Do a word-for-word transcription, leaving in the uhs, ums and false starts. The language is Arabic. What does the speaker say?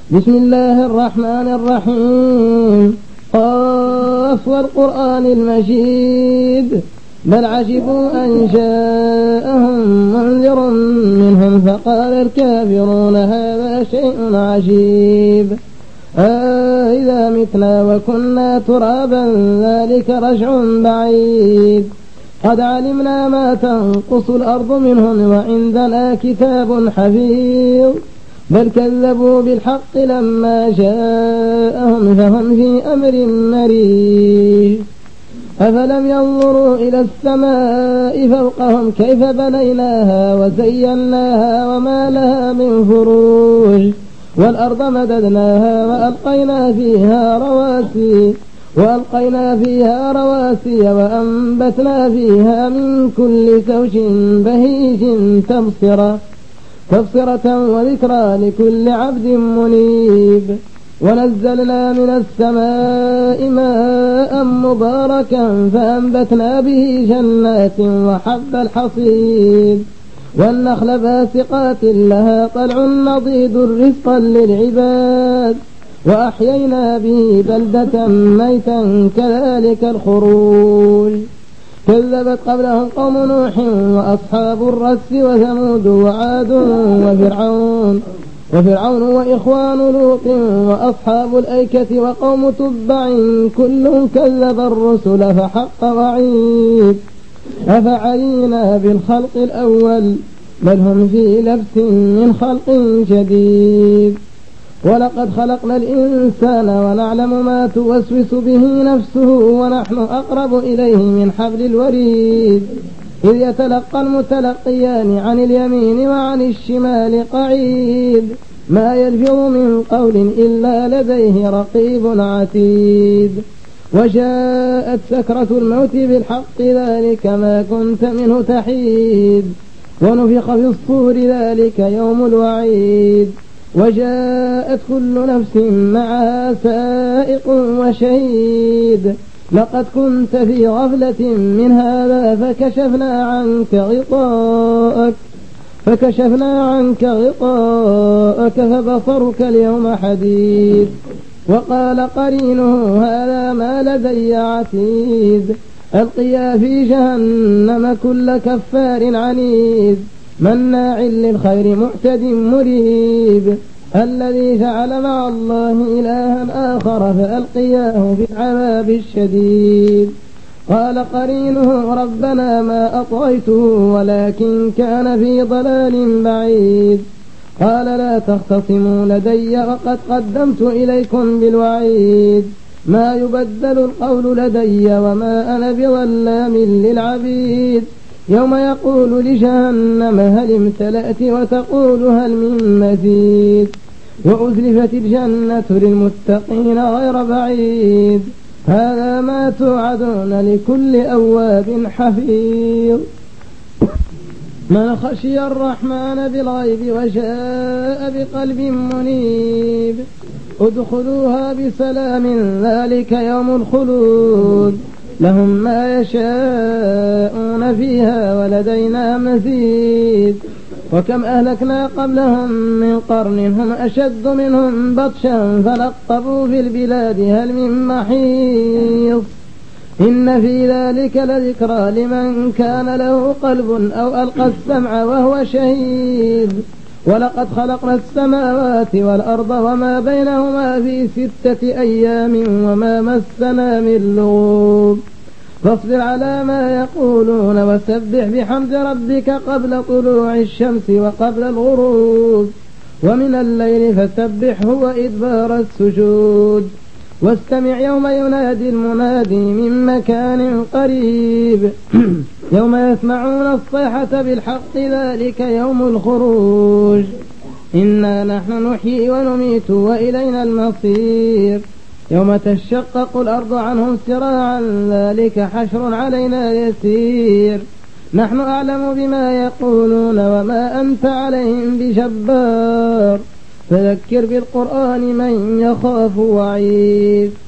بسم الله الرحمن الرحيم. قاف والقرآن المجيد بل عجبوا أن جاءهم منذر منهم فقال الكافرون هذا شيء عجيب أإذا متنا وكنا ترابا ذلك رجع بعيد قد علمنا ما تنقص الأرض منهم وعندنا كتاب حفيظ بل كذبوا بالحق لما جاءهم فهم في أمر مريج أفلم ينظروا إلى السماء فوقهم كيف بنيناها وزيناها وما لها من فروج والأرض مددناها وألقينا فيها رواسي وألقينا فيها رواسي وأنبتنا فيها من كل زوج بهيج تبصرة تبصرة وذكرى لكل عبد منيب ونزلنا من السماء ماء مباركا فأنبتنا به جنات وحب الحصيد والنخل باسقات لها طلع نضيد رزقا للعباد وأحيينا به بلدة ميتا كذلك الخروج كذبت قبلهم قوم نوح وأصحاب الرس وثمود وعاد وفرعون وفرعون وإخوان لوط وأصحاب الأيكة وقوم تبع كل كذب الرسل فحق وعيد أفعينا بالخلق الأول بل هم في لبس من خلق جديد ولقد خلقنا الإنسان ونعلم ما توسوس به نفسه ونحن أقرب إليه من حبل الوريد إذ يتلقى المتلقيان عن اليمين وعن الشمال قعيد ما يلفظ من قول إلا لديه رقيب عتيد وجاءت سكرة الموت بالحق ذلك ما كنت منه تحيد ونفخ في الصور ذلك يوم الوعيد وجاءت كل نفس معها سائق وشهيد لقد كنت في غفلة من هذا فكشفنا عنك غطاءك فكشفنا عنك غطاءك فبصرك اليوم حديد وقال قرينه هذا ما لدي عتيد ألقيا في جهنم كل كفار عنيد مناع للخير معتد مريب الذي جعل مع الله إلها آخر فألقياه في العذاب الشديد قال قرينه ربنا ما أطغيته ولكن كان في ضلال بعيد قال لا تختصموا لدي وقد قدمت إليكم بالوعيد ما يبدل القول لدي وما أنا بظلام للعبيد يوم يقول لجهنم هل امتلأت وتقول هل من مزيد وأزلفت الجنة للمتقين غير بعيد هذا ما توعدون لكل أواب حفيظ من خشي الرحمن بالغيب وجاء بقلب منيب ادخلوها بسلام ذلك يوم الخلود لهم ما يشاءون فيها ولدينا مزيد وكم أهلكنا قبلهم من قرن هم أشد منهم بطشا فنقبوا في البلاد هل من محيص إن في ذلك لذكرى لمن كان له قلب أو ألقى السمع وهو شهيد ولقد خلقنا السماوات والأرض وما بينهما في ستة أيام وما مسنا من لغوب فاصبر على ما يقولون وسبح بحمد ربك قبل طلوع الشمس وقبل الغروب ومن الليل فسبحه وإدبار السجود واستمع يوم ينادي المنادي من مكان قريب يوم يسمعون الصيحة بالحق ذلك يوم الخروج إنا نحن نحيي ونميت وإلينا المصير يوم تشقق الأرض عنهم سراعا ذلك حشر علينا يسير نحن أعلم بما يقولون وما أنت عليهم بجبار فذكر بالقرآن من يخاف وعيد